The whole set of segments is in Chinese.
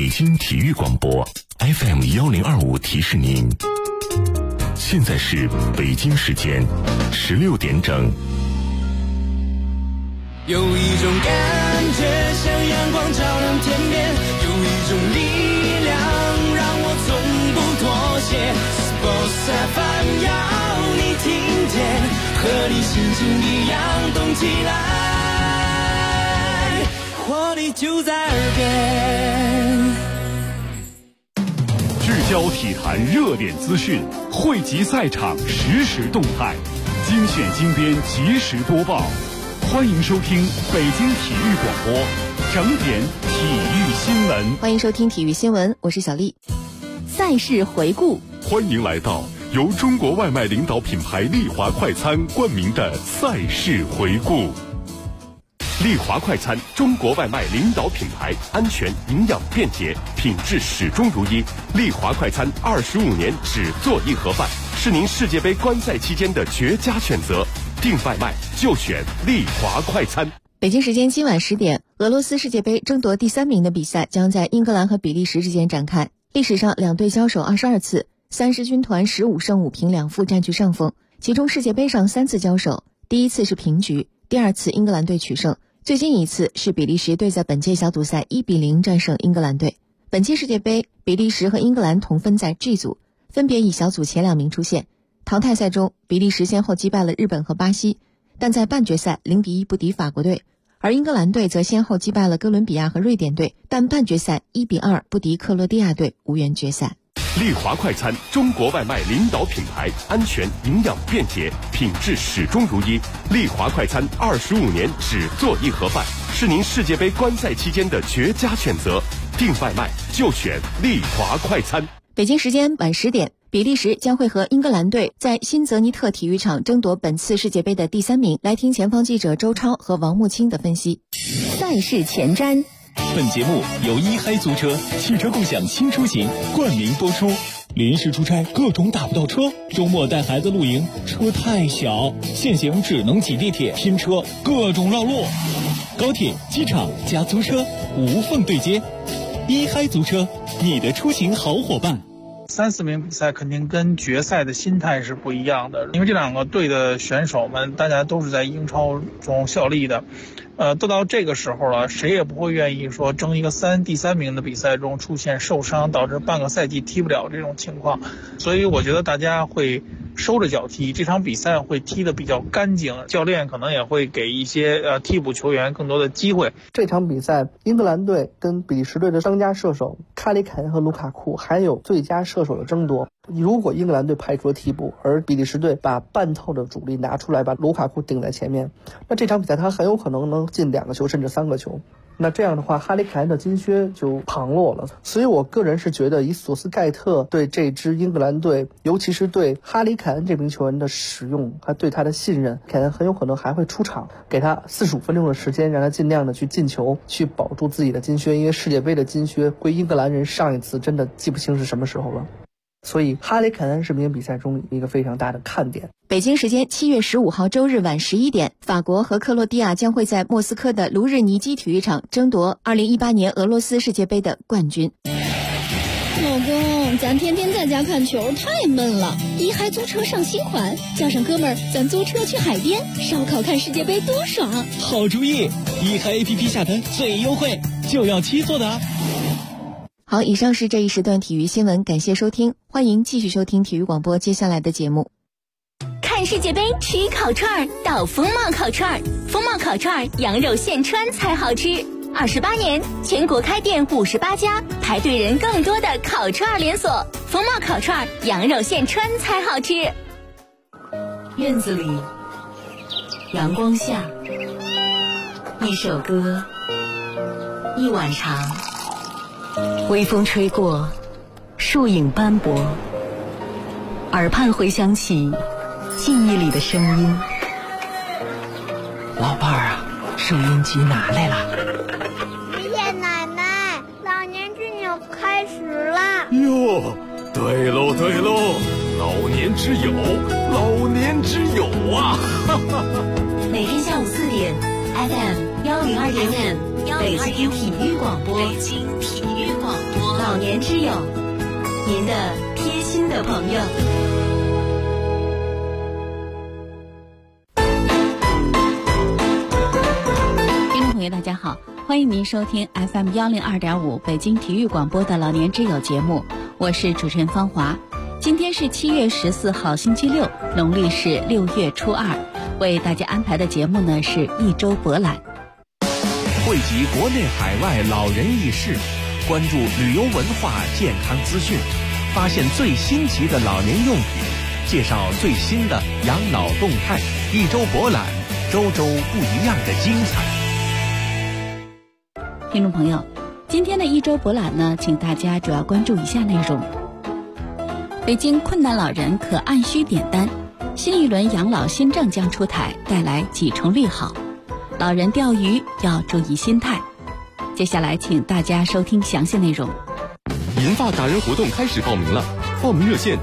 北京体育广播 FM1025提示您，现在是北京时间16点整。 有一种感觉像阳光照亮天边，有一种力量让我从不妥协。Sports FM 要你听见，和你心情一样动起来，活力就在耳边。 聚焦体坛热点资讯，汇集赛场实时动态，精选精编及时播报。欢迎收听北京体育广播整点体育新闻。 欢迎收听体育新闻，我是小丽。赛事回顾， 欢迎来到由中国外卖领导品牌丽华快餐冠名的赛事回顾。丽华快餐，中国外卖领导品牌，安全、营养、便捷，品质始终如一。丽华快餐25年只做一盒饭，是您世界杯观赛期间的绝佳选择。订外卖就选丽华快餐。 北京时间今晚10点，俄罗斯世界杯争夺第3名的比赛将在英格兰和比利时之间展开。历史上两队交手22次，3狮军团15胜5平2负占据上风。其中世界杯上3次交手，第一次是平局，第二次英格兰队取胜，最近一次是比利时队在本届小组赛1-0战胜英格兰队。本届世界杯，比利时和英格兰同分在 G 组，分别以小组前2名出现。淘汰赛中，比利时先后击败了日本和巴西，但在半决赛0-1不敌法国队，而英格兰队则先后击败了哥伦比亚和瑞典队，但半决赛1-2不敌克罗地亚队，无缘决赛。 丽华快餐，中国外卖领导品牌，安全、营养、便捷，品质始终如一。丽华快餐25年只做一盒饭，是您世界杯观赛期间的绝佳选择。订外卖就选丽华快餐。 北京时间晚10点，比利时将会和英格兰队在新泽尼特体育场争夺本次世界杯的第3名。来听前方记者周超和王木清的分析。赛事前瞻。 本节目由一嗨租车汽车共享新出行冠名播出。临时出差各种打不到车，周末带孩子露营车太小，现行只能挤地铁拼车，各种绕路。高铁、机场加租车无缝对接。一嗨租车，你的出行好伙伴。 3、4名比赛肯定跟决赛的心态是不一样的，因为这两个队的选手们大家都是在英超中效力的，都到这个时候了，谁也不会愿意说争一个第3名的比赛中出现受伤导致半个赛季踢不了这种情况，所以我觉得大家会收着脚踢，这场比赛会踢得比较干净，教练可能也会给一些替补球员更多的机会。 这场比赛英格兰队跟比利时队的当家射手卡里凯恩和卢卡库还有最佳射手的争夺。如果英格兰队派出了替补，而比利时队把半套的主力拿出来，把卢卡库顶在前面，那这场比赛他很有可能能进2个球甚至3个球。那这样的话，哈里凯恩的金靴就旁落了。所以我个人是觉得，以索斯盖特对这支英格兰队，尤其是对哈里凯恩这名球员的使用，他对他的信任，凯恩很有可能还会出场，给他45分钟的时间，让他尽量的去进球，去保住自己的金靴。因为世界杯的金靴归英格兰人上一次真的记不清是什么时候了。所以哈里凯恩是明比赛中一个非常大的看点。 北京时间7月15号周日晚11点，法国和克罗地亚将会在莫斯科的卢日尼基体育场争夺2018年俄罗斯世界杯的冠军。 老公，咱天天在家看球太闷了，一嗨租车上新款，叫上哥们儿，咱租车去海边烧烤看世界杯多爽！ 好主意，一嗨 APP 下单最优惠，就要7座的啊！ 好，以上是这一时段体育新闻，感谢收听，欢迎继续收听体育广播接下来的节目。 看世界杯吃烤串到风貌烤串，风貌烤串羊肉现穿才好吃。28年，全国开店58家，排队人更多的烤串连锁。风貌烤串羊肉现穿才好吃。 院子里，阳光下，一首歌，一碗茶。微风吹过，树影斑驳，耳畔回响起记忆里的声音。 老伴儿啊，收音机拿来了。 爷爷奶奶，老年之友开始了。 哟，对喽对喽，老年之友，老年之友啊！ 每天下午4点 FM 102.5北京体育广播，老年之友，您的贴心的朋友。 听众朋友大家好，欢迎您收听 FM 102.5北京体育广播的老年之友节目，我是主持人方华。今天是7月14号星期六，农历是6月初2，为大家安排的节目呢是一周博览， 汇集国内海外老人轶事，关注旅游文化健康资讯，发现最新奇的老年用品，介绍最新的养老动态，一周博览，周周不一样的精彩。 听众朋友，今天的一周博览呢，请大家主要关注以下内容。北京困难老人可按需点单，新一轮养老新政将出台，带来几重利好。老人钓鱼要注意心态。接下来请大家收听详细内容。 银发达人活动开始报名了，报名热线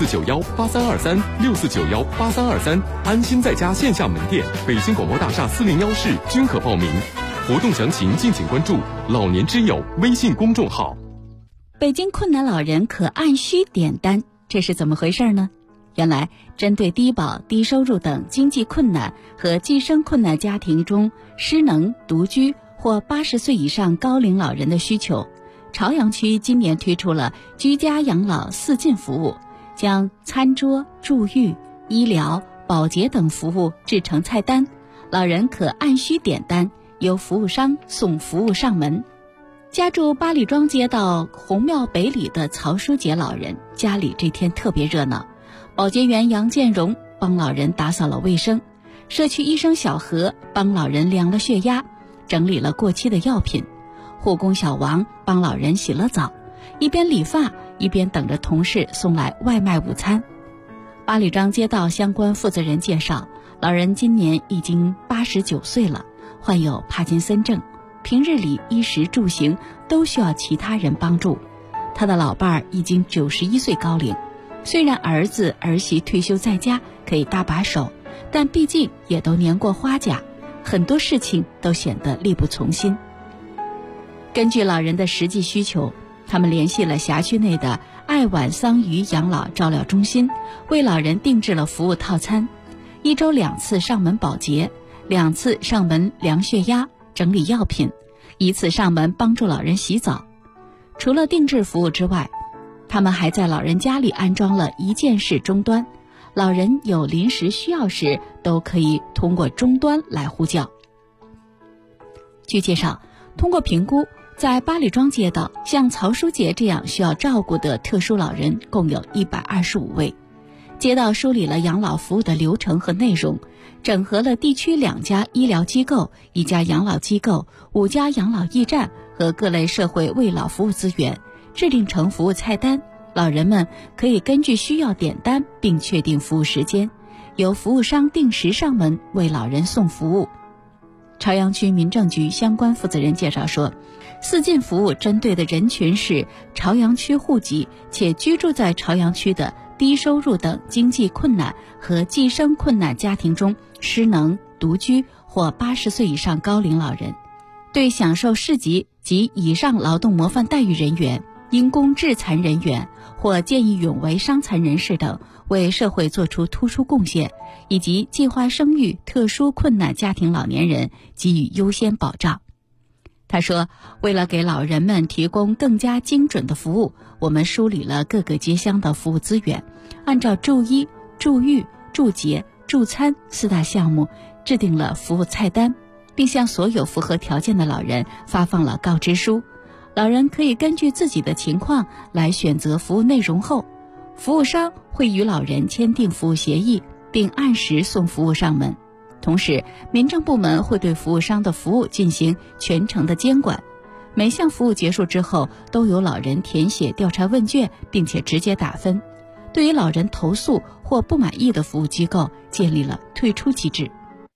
64918323，64918323，安心在家线下门店、北京广播大厦401室均可报名。活动详情敬请关注老年之友微信公众号。 北京困难老人可按需点单，这是怎么回事呢？原来针对低保、低收入等经济困难和计生困难家庭中失能、独居或80岁以上高龄老人的需求，朝阳区今年推出了居家养老4进服务，将餐桌、住浴、医疗、保洁等服务制成菜单，老人可按需点单，由服务商送服务上门。家住八里庄街道红庙北里的曹书杰老人家里这天特别热闹，保洁员杨建荣帮老人打扫了卫生，社区医生小何帮老人量了血压，整理了过期的药品，护工小王帮老人洗了澡，一边理发一边等着同事送来外卖午餐。八里庄街道相关负责人介绍，老人今年已经89岁了，患有帕金森症，平日里衣食住行都需要其他人帮助。他的老伴儿已经91岁高龄，虽然儿子儿媳退休在家可以搭把手，但毕竟也都年过花甲，很多事情都显得力不从心。根据老人的实际需求，他们联系了辖区内的爱晚桑榆养老照料中心，为老人定制了服务套餐，1周2次上门保洁，2次上门量血压、整理药品，1次上门帮助老人洗澡。除了定制服务之外，他们还在老人家里安装了一键式终端，老人有临时需要时都可以通过终端来呼叫。据介绍，通过评估，在八里庄街道，像曹书杰这样需要照顾的特殊老人共有125位。街道梳理了养老服务的流程和内容，整合了地区2家医疗机构、1家养老机构、5家养老驿站和各类社会慰老服务资源，制定成服务菜单，老人们可以根据需要点单并确定服务时间，由服务商定时上门为老人送服务。朝阳区民政局相关负责人介绍说，4进服务针对的人群是朝阳区户籍且居住在朝阳区的低收入等经济困难和计生困难家庭中失能、独居或80岁以上高龄老人，对享受市级及以上劳动模范待遇人员、因公致残人员或见义勇为伤残人士等为社会做出突出贡献，以及计划生育特殊困难家庭老年人给予优先保障。他说，为了给老人们提供更加精准的服务，我们梳理了各个街乡的服务资源，按照住医、住浴、住洁、住餐4大项目制定了服务菜单，并向所有符合条件的老人发放了告知书。老人可以根据自己的情况来选择服务内容后，服务商会与老人签订服务协议，并按时送服务上门。同时，民政部门会对服务商的服务进行全程的监管。每项服务结束之后，都由老人填写调查问卷，并且直接打分。对于老人投诉或不满意的服务机构，建立了退出机制。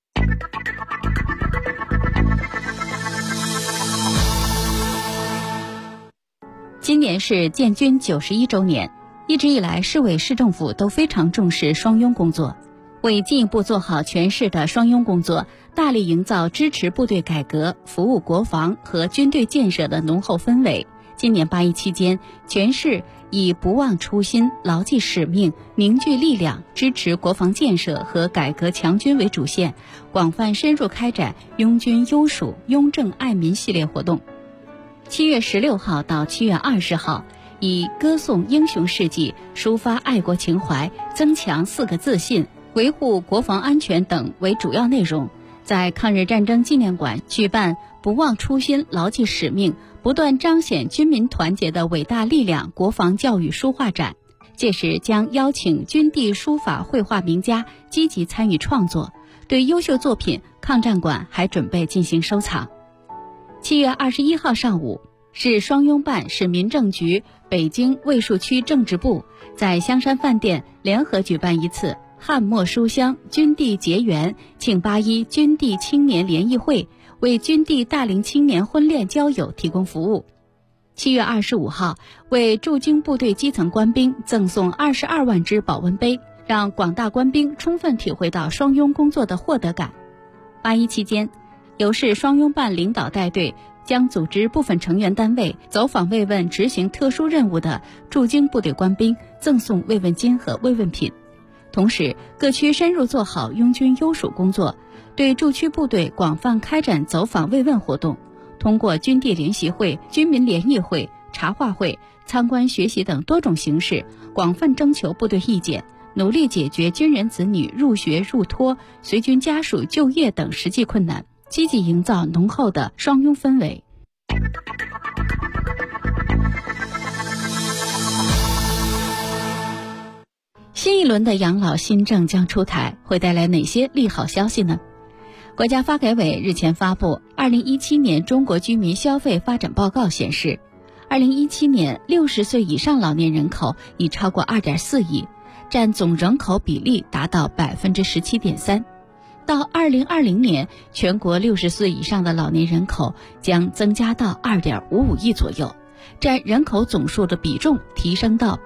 今年是建军91周年，一直以来市委市政府都非常重视双拥工作。 为进一步做好全市的双拥工作，大力营造支持部队改革、服务国防和军队建设的浓厚氛围。今年8·1期间，全市以不忘初心、牢记使命、凝聚力量，支持国防建设和改革强军为主线，广泛深入开展拥军优属、拥政爱民系列活动。7月16号到7月20号，以歌颂英雄事迹、抒发爱国情怀、增强4个自信、维护国防安全等为主要内容，在抗日战争纪念馆举办不忘初心、牢记使命、不断彰显军民团结的伟大力量国防教育书画展。届时将邀请军地书法绘画名家积极参与创作，对优秀作品，抗战馆还准备进行收藏。7月21号上午，市双拥办、市民政局、北京卫戍区政治部在香山饭店联合举办一次汉墨书香军地结缘庆8·1军地青年联谊会，为军地大龄青年婚恋交友提供服务。7月25号，为驻京部队基层官兵赠送22万只保温杯，让广大官兵充分体会到双拥工作的获得感。8·1期间，由市双拥办领导带队，将组织部分成员单位走访慰问执行特殊任务的驻京部队官兵赠送慰问金和慰问品。同时，各区深入做好拥军优属工作，对驻区部队广泛开展走访慰问活动，通过军地联席会、军民联谊会、茶话会、参观学习等多种形式，广泛征求部队意见，努力解决军人子女入学入托、随军家属就业等实际困难，积极营造浓厚的双拥氛围。新一轮的养老新政将出台，会带来哪些利好消息呢？国家发改委日前发布2017年中国居民消费发展报告显示，2017年60岁以上老年人口已超过2.4亿，占总人口比例达到17.3%。到2020年，全国60岁以上的老年人口将增加到2.55亿左右，占人口总数的比重提升到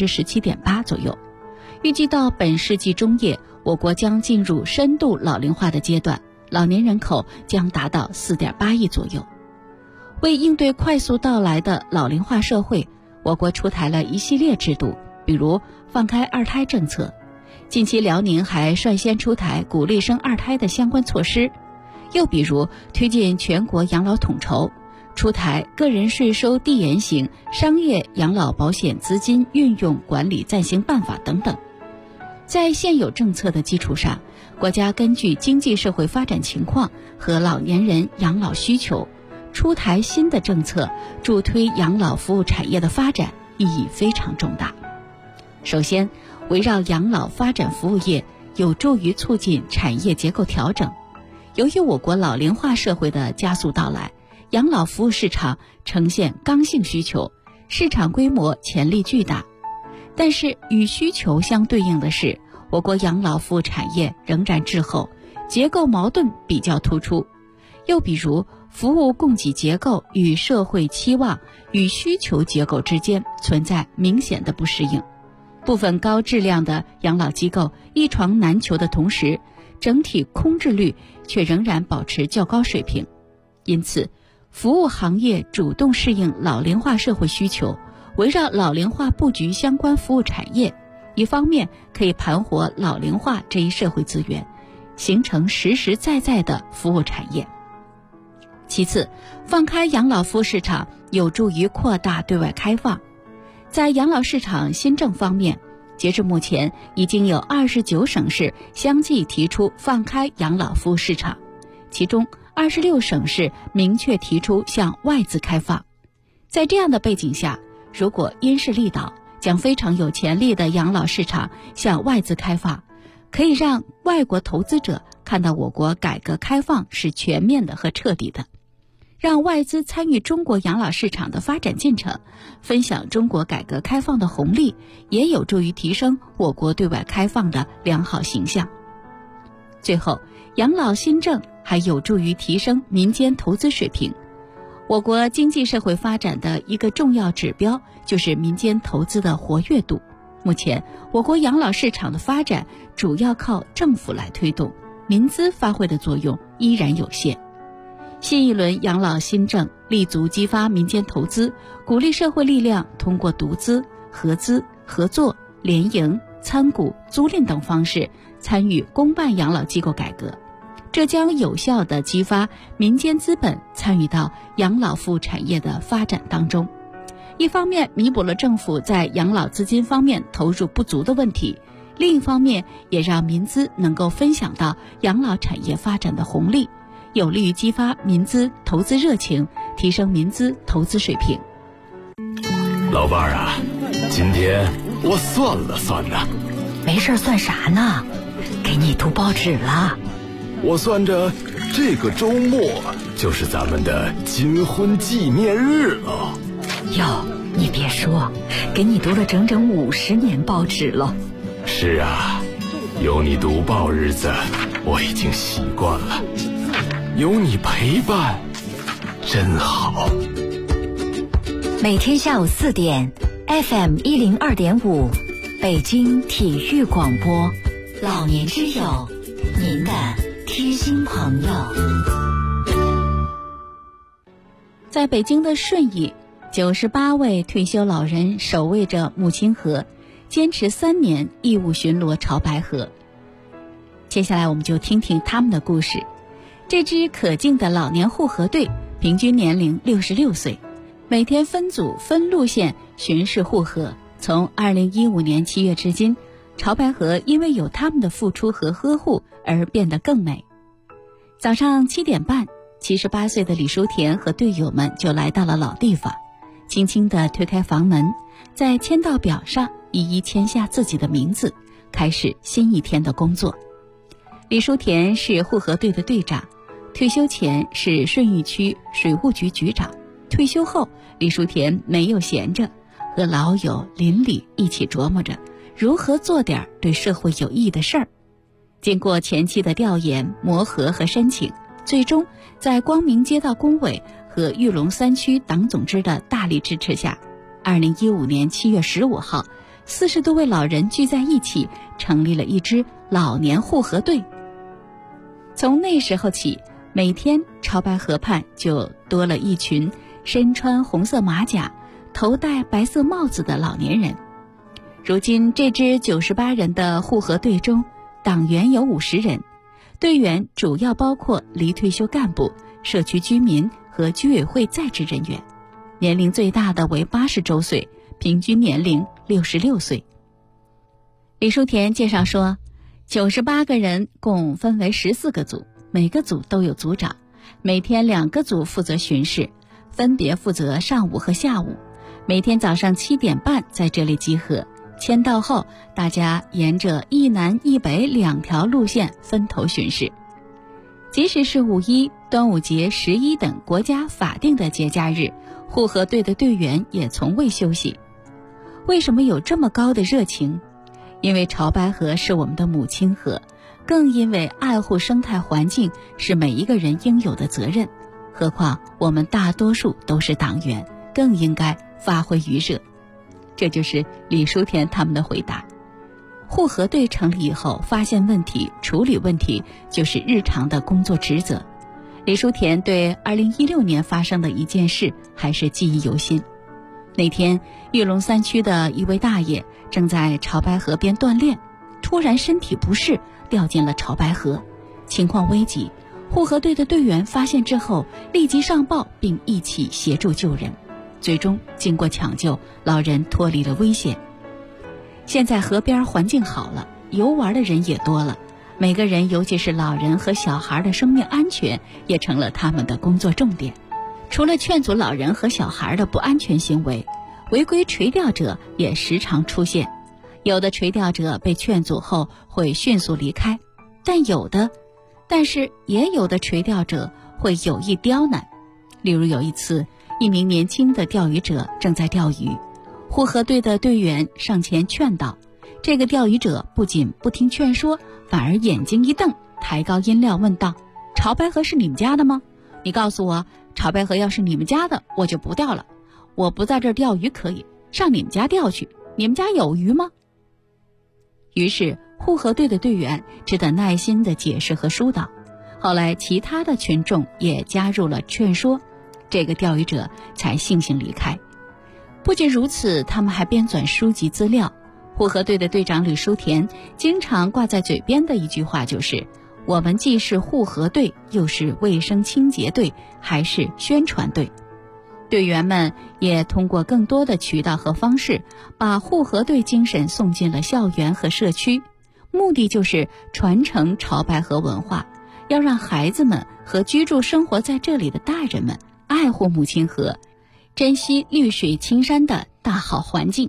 17.8%左右。预计到本世纪中叶，我国将进入深度老龄化的阶段，老年人口将达到4.8亿左右。为应对快速到来的老龄化社会，我国出台了一系列制度，比如放开二胎政策。近期辽宁还率先出台鼓励生二胎的相关措施，又比如推进全国养老统筹，出台个人税收递延型商业养老保险资金运用管理暂行办法等等。在现有政策的基础上，国家根据经济社会发展情况和老年人养老需求，出台新的政策，助推养老服务产业的发展，意义非常重大。首先，围绕养老发展服务业，有助于促进产业结构调整。由于我国老龄化社会的加速到来，养老服务市场呈现刚性需求，市场规模潜力巨大。但是与需求相对应的是，我国养老服务产业仍然滞后，结构矛盾比较突出。又比如，服务供给结构与社会期望与需求结构之间存在明显的不适应。部分高质量的养老机构一床难求的同时，整体空置率却仍然保持较高水平。因此，服务行业主动适应老龄化社会需求，围绕老龄化布局相关服务产业，一方面可以盘活老龄化这一社会资源，形成实实在在的服务产业。其次，放开养老服务市场有助于扩大对外开放。在养老市场新政方面，截至目前，已经有29省市相继提出放开养老服务市场，其中26省市明确提出向外资开放。在这样的背景下，如果因势利导，将非常有潜力的养老市场向外资开放，可以让外国投资者看到我国改革开放是全面的和彻底的，让外资参与中国养老市场的发展进程，分享中国改革开放的红利，也有助于提升我国对外开放的良好形象。最后，养老新政还有助于提升民间投资水平。我国经济社会发展的一个重要指标就是民间投资的活跃度。 目前我国养老市场的发展主要靠政府来推动，民资发挥的作用依然有限。新一轮养老新政立足激发民间投资，鼓励社会力量通过独资、合资、合作、联营、参股、租赁等方式参与公办养老机构改革，这将有效地激发民间资本参与到养老服务产业的发展当中。一方面弥补了政府在养老资金方面投入不足的问题，另一方面也让民资能够分享到养老产业发展的红利，有利于激发民资投资热情，提升民资投资水平。 老伴儿啊，今天我算了算呢。 没事算啥呢？给你读报纸了。 我算着这个周末就是咱们的金婚纪念日了。 哟，你别说，给你读了整整50年报纸了。 是啊，有你读报日子我已经习惯了，有你陪伴真好。 每天下午4点 FM 102.5北京体育广播，老年之友，您的贴心朋友。 在北京的顺义，98位退休老人守卫着母亲河，坚持3年义务巡逻潮白河。接下来我们就听听他们的故事。这支可敬的老年护河队平均年龄66岁，每天分组分路线巡视护河。从2015年7月至今，潮白河因为有他们的付出和呵护而变得更美。早上7点半，78岁的李淑田和队友们就来到了老地方，轻轻地推开房门，在签到表上一一签下自己的名字，开始新一天的工作。李淑田是护河队的队长，退休前是顺义区水务局局长，退休后李淑田没有闲着，和老友邻里一起琢磨着如何做点对社会有益的事儿。经过前期的调研、磨合和申请，最终在光明街道工委和玉龙3区党总支的大力支持下，2015年7月15号，40多位老人聚在一起，成立了一支老年护河队。从那时候起，每天潮白河畔就多了一群身穿红色马甲、头戴白色帽子的老年人。如今这支98人的护河队中，党员有50人，队员主要包括离退休干部、社区居民和居委会在职人员，年龄最大的为80周岁，平均年龄66岁。李淑田介绍说，98个人共分为14个组，每个组都有组长，每天2个组负责巡视，分别负责上午和下午，每天早上7点半在这里集合。签到后，大家沿着一南一北2条路线分头巡视。即使是5一、端午节、11等国家法定的节假日，护河队的队员也从未休息。为什么有这么高的热情？因为潮白河是我们的母亲河，更因为爱护生态环境是每一个人应有的责任。何况我们大多数都是党员，更应该发挥余热。这就是李淑田他们的回答。护河队成立以后，发现问题、处理问题就是日常的工作职责。李淑田对2016年发生的一件事还是记忆犹新。那天，玉龙3区的一位大爷正在潮白河边锻炼，突然身体不适，掉进了潮白河，情况危急。护河队的队员发现之后，立即上报并一起协助救人。最终经过抢救，老人脱离了危险。现在河边环境好了，游玩的人也多了，每个人尤其是老人和小孩的生命安全也成了他们的工作重点。除了劝阻老人和小孩的不安全行为，违规垂钓者也时常出现。有的垂钓者被劝阻后会迅速离开，但是也有的垂钓者会有意刁难。例如有一次，一名年轻的钓鱼者正在钓鱼，护河队的队员上前劝导，这个钓鱼者不仅不听劝说，反而眼睛一瞪，抬高音量问道：潮白河是你们家的吗？你告诉我，潮白河要是你们家的，我就不钓了。我不在这儿钓鱼可以，上你们家钓去，你们家有鱼吗？ 于是护河队的队员只得耐心地解释和疏导。后来其他的群众也加入了劝说，这个钓鱼者才悻悻离开。不仅如此，他们还编纂书籍资料。护河队的队长吕书田经常挂在嘴边的一句话就是：我们既是护河队，又是卫生清洁队，还是宣传队。队员们也通过更多的渠道和方式，把护河队精神送进了校园和社区，目的就是传承潮白河文化，要让孩子们和居住生活在这里的大人们爱护母亲河，珍惜绿水青山的大好环境。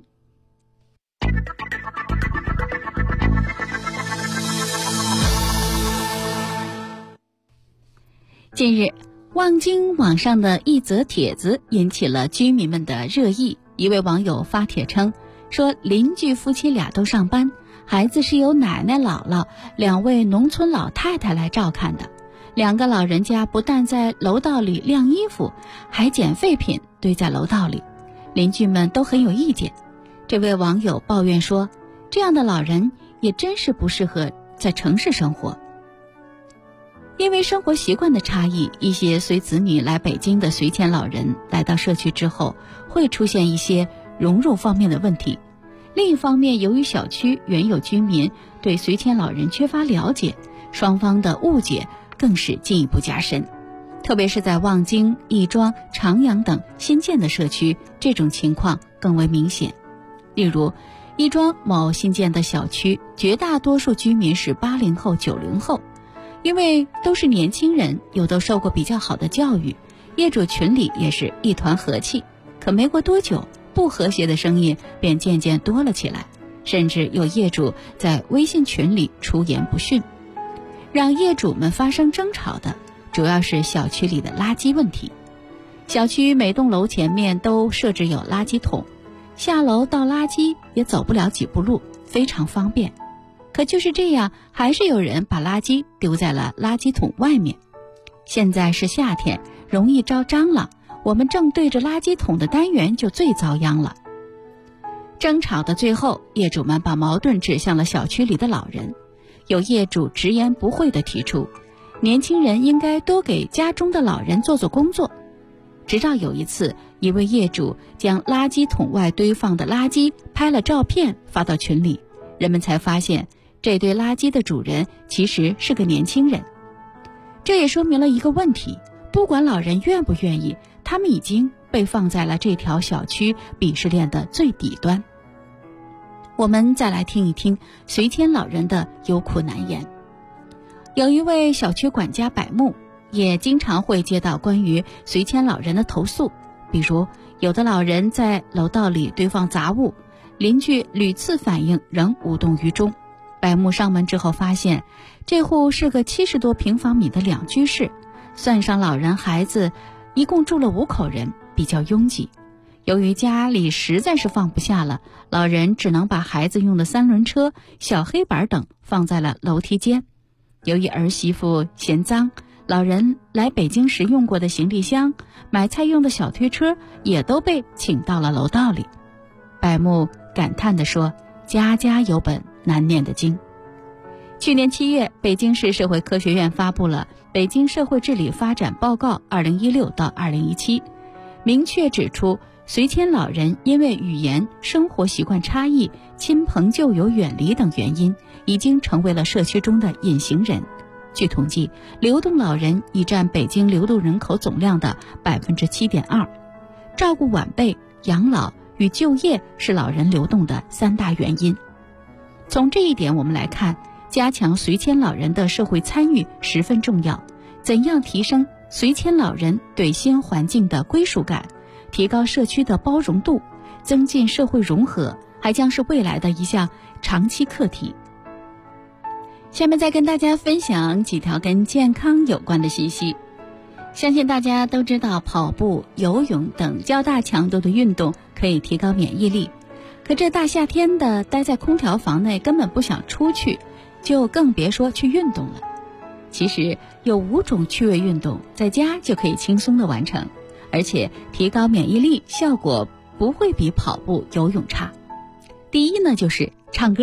近日，望京网上的一则帖子引起了居民们的热议。一位网友发帖称，说邻居夫妻俩都上班，孩子是由奶奶姥姥2位农村老太太来照看的。2个老人家不但在楼道里晾衣服，还捡废品堆在楼道里，邻居们都很有意见。这位网友抱怨说，这样的老人也真是不适合在城市生活。因为生活习惯的差异，一些随子女来北京的随迁老人来到社区之后，会出现一些融入方面的问题。另一方面，由于小区原有居民对随迁老人缺乏了解，双方的误解更是进一步加深。特别是在望京、亦庄、长阳等新建的社区，这种情况更为明显。例如，亦庄某新建的小区，绝大多数居民是80后、90后。因为都是年轻人，又都受过比较好的教育，业主群里也是一团和气。可没过多久，不和谐的声音便渐渐多了起来，甚至有业主在微信群里出言不逊。让业主们发生争吵的，主要是小区里的垃圾问题。小区每栋楼前面都设置有垃圾桶，下楼倒垃圾也走不了几步路，非常方便。可就是这样，还是有人把垃圾丢在了垃圾桶外面。现在是夏天，容易招蟑螂，我们正对着垃圾桶的单元就最遭殃了。争吵的最后，业主们把矛盾指向了小区里的老人。有业主直言不讳地提出，年轻人应该多给家中的老人做做工作。直到有一次，一位业主将垃圾桶外堆放的垃圾拍了照片发到群里，人们才发现这堆垃圾的主人其实是个年轻人。这也说明了一个问题，不管老人愿不愿意，他们已经被放在了这条小区鄙视链的最底端。我们再来听一听随迁老人的有苦难言。有一位小区管家柏木，也经常会接到关于随迁老人的投诉，比如有的老人在楼道里堆放杂物，邻居屡次反映仍无动于衷。柏木上门之后发现，这户是个70多平方米的2居室，算上老人孩子，一共住了5口人，比较拥挤。由于家里实在是放不下了，老人只能把孩子用的3轮车、小黑板等放在了楼梯间。由于儿媳妇嫌脏，老人来北京时用过的行李箱、买菜用的小推车也都被请到了楼道里。柏木感叹地说，家家有本难念的经。去年7月，北京市社会科学院发布了《北京社会治理发展报告2016到2017》，明确指出，随迁老人因为语言、生活习惯差异、亲朋旧友远离等原因，已经成为了社区中的隐形人。据统计，流动老人已占北京流动人口总量的 7.2%。照顾晚辈、养老与就业是老人流动的3大原因。从这一点我们来看，加强随迁老人的社会参与十分重要。怎样提升随迁老人对新环境的归属感，提高社区的包容度，增进社会融合，还将是未来的一项长期课题。下面再跟大家分享几条跟健康有关的信息。相信大家都知道，跑步、游泳等较大强度的运动可以提高免疫力。可这大夏天的待在空调房内，根本不想出去，就更别说去运动了。其实有5种趣味运动，在家就可以轻松的完成，而且提高免疫力效果不会比跑步、游泳差。第一呢，就是唱歌。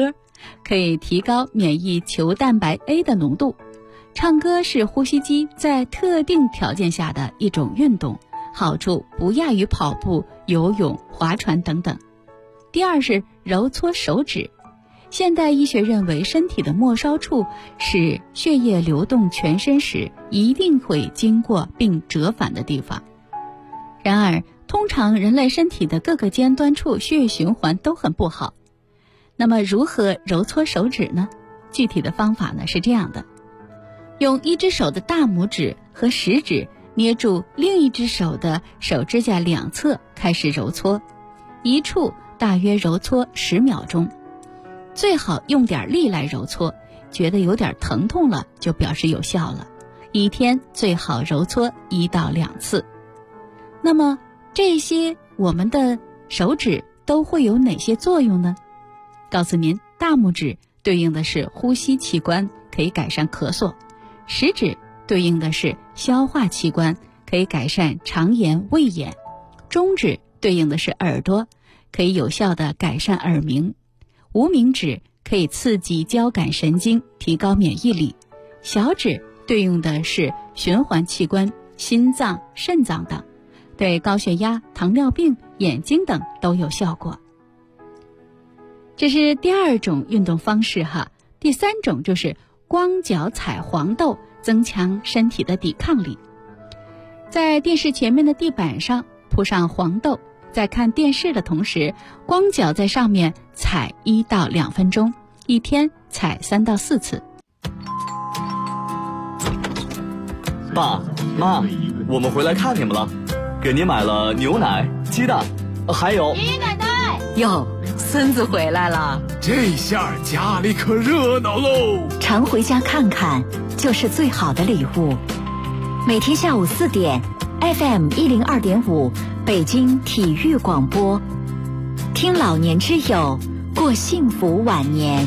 可以提高免疫球蛋白 A 的浓度。唱歌是呼吸机在特定条件下的一种运动，好处不亚于跑步、游泳、划船等等。第二是揉搓手指。现代医学认为，身体的末梢处是血液流动全身时一定会经过并折返的地方。然而，通常人类身体的各个尖端处血液循环都很不好。那么如何揉搓手指呢？具体的方法呢是这样的：用一只手的大拇指和食指捏住另一只手的手指甲两侧开始揉搓，一处大约揉搓10秒钟。最好用点力来揉搓，觉得有点疼痛了就表示有效了。一天最好揉搓1到2次。那么这些我们的手指都会有哪些作用呢？告诉您，大拇指对应的是呼吸器官，可以改善咳嗽；食指对应的是消化器官，可以改善肠炎、胃炎；中指对应的是耳朵，可以有效地改善耳鸣；无名指可以刺激交感神经，提高免疫力；小指对应的是循环器官，心脏、肾脏等，对高血压、糖尿病、眼睛等都有效果。这是第2种运动方式哈。第3种就是光脚踩黄豆，增强身体的抵抗力。在电视前面的地板上铺上黄豆，在看电视的同时，光脚在上面踩1到2分钟，一天踩3到4次。 爸妈，我们回来看你们了，给您买了牛奶、鸡蛋，还有爷爷奶奶。 哟，孙子回来了， 这下家里可热闹喽！ 常回家看看，就是最好的礼物。每天下午4点 ，FM 102.5，北京体育广播，听老年之友，过幸福晚年。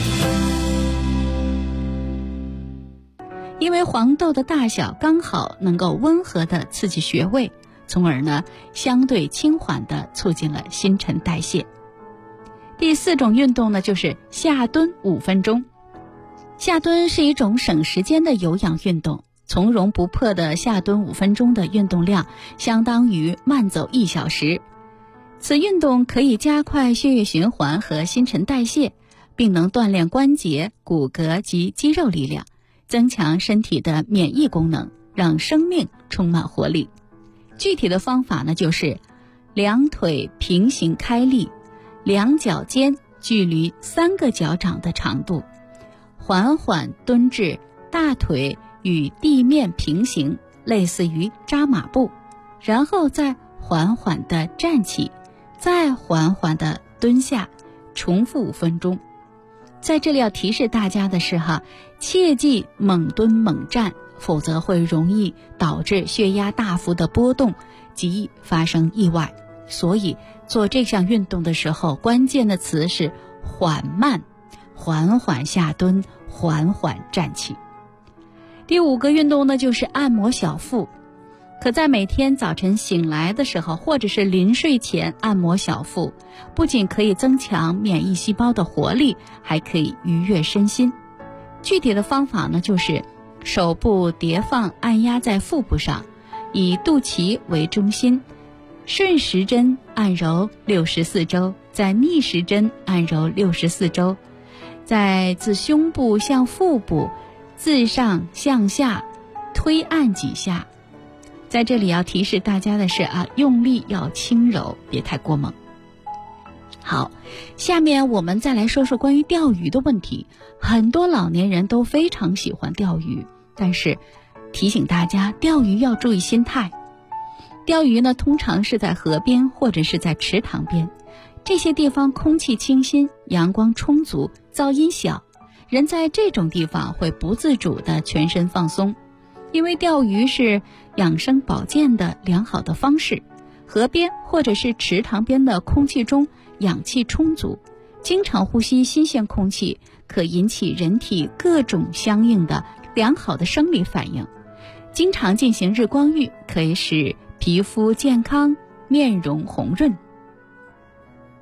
因为黄豆的大小刚好能够温和地刺激穴位，从而呢相对轻缓地促进了新陈代谢。第4种运动呢就是下蹲5分钟。下蹲是一种省时间的有氧运动，从容不迫的下蹲5分钟的运动量相当于慢走1小时。此运动可以加快血液循环和新陈代谢，并能锻炼关节、骨骼及肌肉力量，增强身体的免疫功能，让生命充满活力。具体的方法呢就是两腿平行开立，两脚尖距离3个脚掌的长度，缓缓蹲至大腿与地面平行，类似于扎马步，然后再缓缓地站起，再缓缓地蹲下，重复5分钟。在这里要提示大家的是哈，切忌猛蹲猛站，否则会容易导致血压大幅的波动及发生意外。所以做这项运动的时候，关键的词是缓慢，缓缓下蹲，缓缓站起。第5个运动呢就是按摩小腹。可在每天早晨醒来的时候，或者是临睡前按摩小腹，不仅可以增强免疫细胞的活力，还可以愉悦身心。具体的方法呢就是手部叠放按压在腹部上，以肚脐为中心，顺时针按揉64周，再逆时针按揉64周，再自胸部向腹部自上向下推按几下。在这里要提示大家的是用力要轻柔，别太过猛。好，下面我们再来说说关于钓鱼的问题。很多老年人都非常喜欢钓鱼，但是提醒大家，钓鱼要注意心态。钓鱼呢，通常是在河边或者是在池塘边，这些地方空气清新，阳光充足，噪音小，人在这种地方会不自主的全身放松。因为钓鱼是养生保健的良好的方式，河边或者是池塘边的空气中氧气充足，经常呼吸新鲜空气可引起人体各种相应的良好的生理反应。经常进行日光浴可以使皮肤健康，面容红润。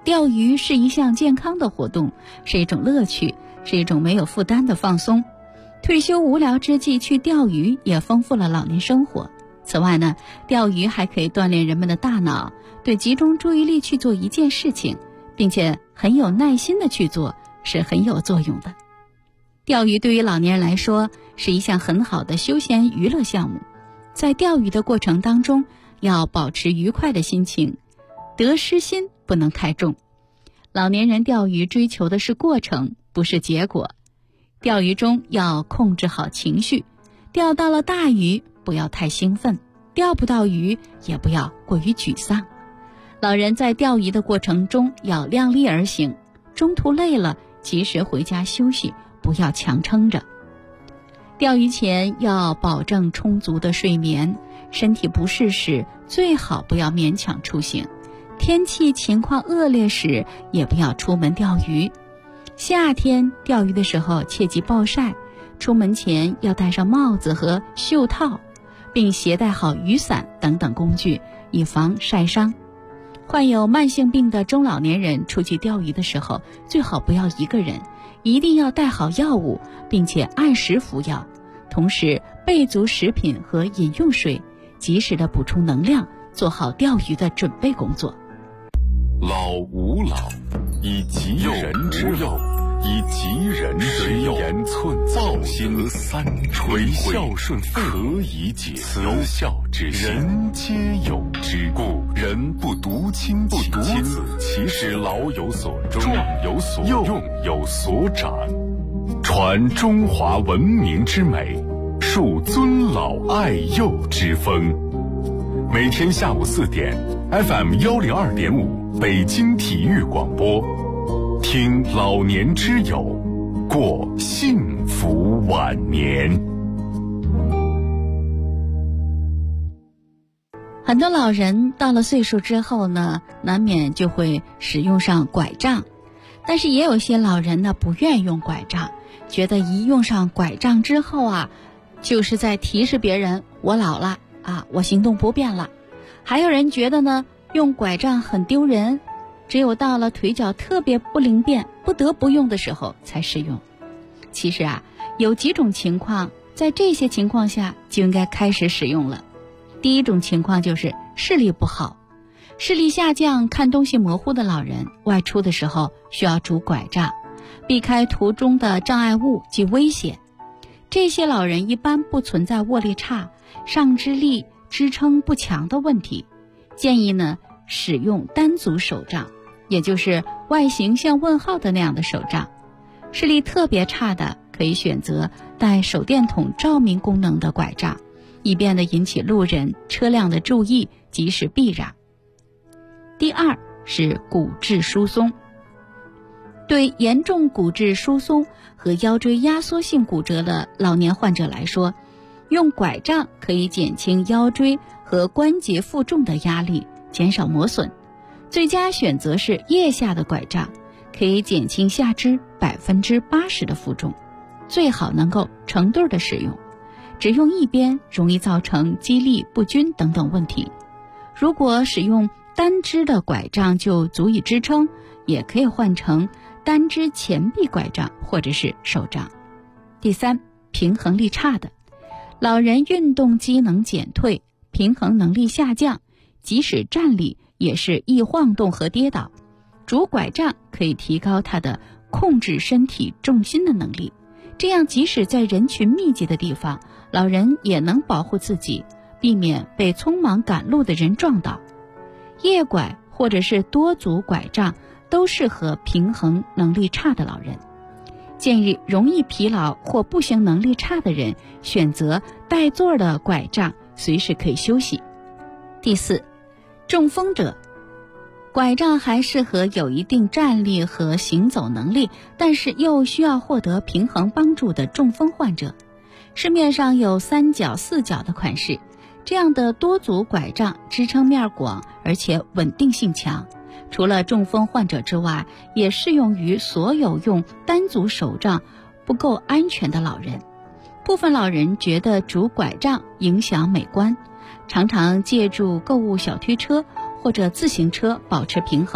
钓鱼是一项健康的活动，是一种乐趣，是一种没有负担的放松。退休无聊之际去钓鱼也丰富了老年生活。此外呢，钓鱼还可以锻炼人们的大脑，对集中注意力去做一件事情，并且很有耐心的去做，是很有作用的。钓鱼对于老年人来说是一项很好的休闲娱乐项目，在钓鱼的过程当中要保持愉快的心情，得失心不能太重。老年人钓鱼追求的是过程，不是结果。钓鱼中要控制好情绪，钓到了大鱼不要太兴奋，钓不到鱼也不要过于沮丧。老人在钓鱼的过程中要量力而行，中途累了及时回家休息，不要强撑着。钓鱼前要保证充足的睡眠，身体不适时最好不要勉强出行，天气情况恶劣时也不要出门钓鱼。夏天钓鱼的时候切忌暴晒，出门前要戴上帽子和袖套，并携带好雨伞等等工具，以防晒伤。患有慢性病的中老年人出去钓鱼的时候，最好不要一个人，一定要带好药物，并且按时服药，同时备足食品和饮用水，及时的补充能量，做好钓鱼的准备工作。 老吾老以及人之老，以及人之幼，言寸造心三垂，孝顺可以解慈孝之心，人皆有之。故人不独亲其子，其使老有所终，壮有所用，有所长，传中华文明之美，树尊老爱幼之风。每天下午4点 FM 102.5北京体育广播，听老年之友，过幸福晚年。 很多老人到了岁数之后呢，难免就会使用上拐杖，但是也有些老人呢不愿意用拐杖，觉得一用上拐杖之后啊，就是在提示别人我老了啊，我行动不便了。还有人觉得呢，用拐杖很丢人，只有到了腿脚特别不灵便，不得不用的时候才使用。其实啊，有几种情况，在这些情况下就应该开始使用了。第一种情况就是视力不好，视力下降、看东西模糊的老人，外出的时候需要拄拐杖，避开途中的障碍物及危险。这些老人一般不存在握力差、上肢力支撑不强的问题，建议呢使用单足手杖，也就是外形像问号的那样的手杖。视力特别差的可以选择带手电筒照明功能的拐杖，以便的引起路人、车辆的注意，及时避让。第二是骨质疏松。对严重骨质疏松和腰椎压缩性骨折的老年患者来说，用拐杖可以减轻腰椎和关节负重的压力，减少磨损。最佳选择是腋下的拐杖，可以减轻下肢80%的负重，最好能够成对的使用。只用一边容易造成肌力不均等等问题。如果使用单支的拐杖就足以支撑，也可以换成单支前臂拐杖或者是手杖。第三，平衡力差的老人，运动机能减退，平衡能力下降，即使站立也是易晃动和跌倒。拄拐杖可以提高他的控制身体重心的能力，这样即使在人群密集的地方，老人也能保护自己，避免被匆忙赶路的人撞倒。夜拐或者是多足拐杖都适合平衡能力差的老人。建议容易疲劳或步行能力差的人选择带座的拐杖，随时可以休息。第四，中风者，拐杖还适合有一定站立和行走能力，但是又需要获得平衡帮助的中风患者。市面上有3脚、4脚的款式，这样的多足拐杖支撑面广，而且稳定性强。除了中风患者之外，也适用于所有用单足手杖不够安全的老人。部分老人觉得拄拐杖影响美观，常常借助购物小推车或者自行车保持平衡。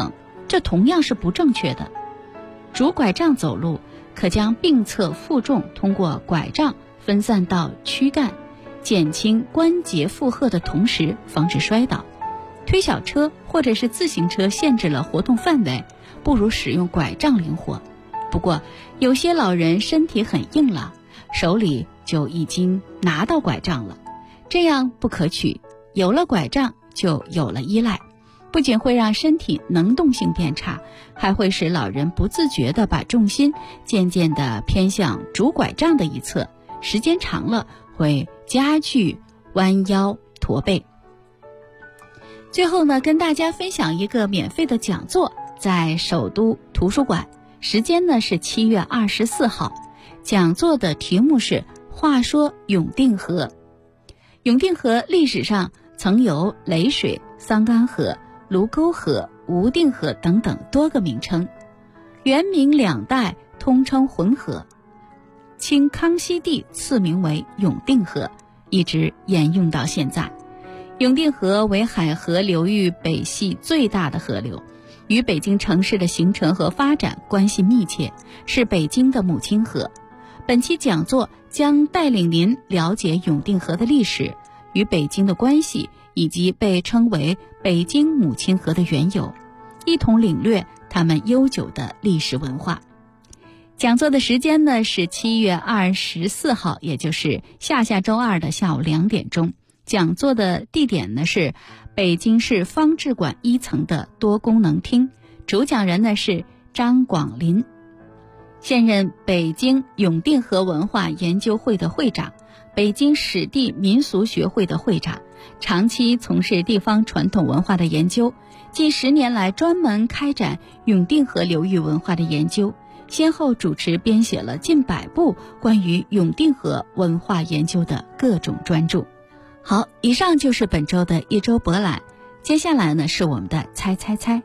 这同样是不正确的。拄拐杖走路，可将病侧负重通过拐杖分散到躯干，减轻关节负荷的同时防止摔倒。推小车或者是自行车限制了活动范围，不如使用拐杖灵活。不过有些老人身体很硬朗，手里就已经拿到拐杖了，这样不可取。有了拐杖就有了依赖，不仅会让身体能动性变差，还会使老人不自觉地把重心渐渐地偏向拄拐杖的一侧，时间长了会加剧弯腰驼背。最后呢，跟大家分享一个免费的讲座，在首都图书馆，时间呢是7月24号。讲座的题目是话说永定河。永定河历史上曾有雷水、桑干河、卢沟河、无定河等等多个名称，元明两代通称浑河，清康熙帝赐名为永定河，一直沿用到现在。永定河为海河流域北系最大的河流，与北京城市的形成和发展关系密切，是北京的母亲河。本期讲座将带领您了解永定河的历史与北京的关系，以及被称为北京母亲河的缘由，一同领略他们悠久的历史文化。讲座的时间呢是7月24号，也就是下周二的下午2点钟。讲座的地点呢是北京市方志馆1层的多功能厅，主讲人呢是张广林，现任北京永定河文化研究会的会长，北京史地民俗学会的会长，长期从事地方传统文化的研究，近10年来专门开展永定河流域文化的研究，先后主持编写了近100部关于永定河文化研究的各种专著。好，以上就是本周的一周博览，接下来呢是我们的猜猜猜。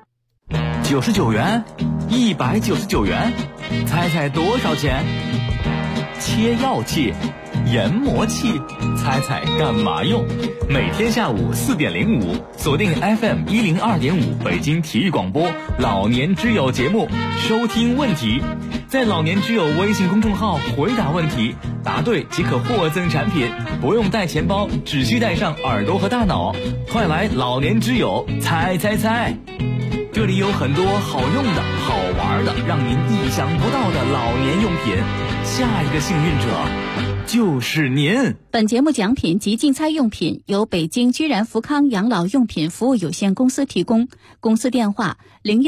99元，199元，猜猜多少钱？切药器、研磨器，猜猜干嘛用？每天下午4点05，锁定 FM 102.5北京体育广播老年之友节目，收听问题，在老年之友微信公众号回答问题，答对即可获赠产品，不用带钱包，只需带上耳朵和大脑。快来老年之友猜猜猜！这里有很多好用的、好玩的，让您意想不到的老年用品。下一个幸运者就是您。 本节目奖品及竞猜用品由北京居然福康养老用品服务有限公司提供，公司电话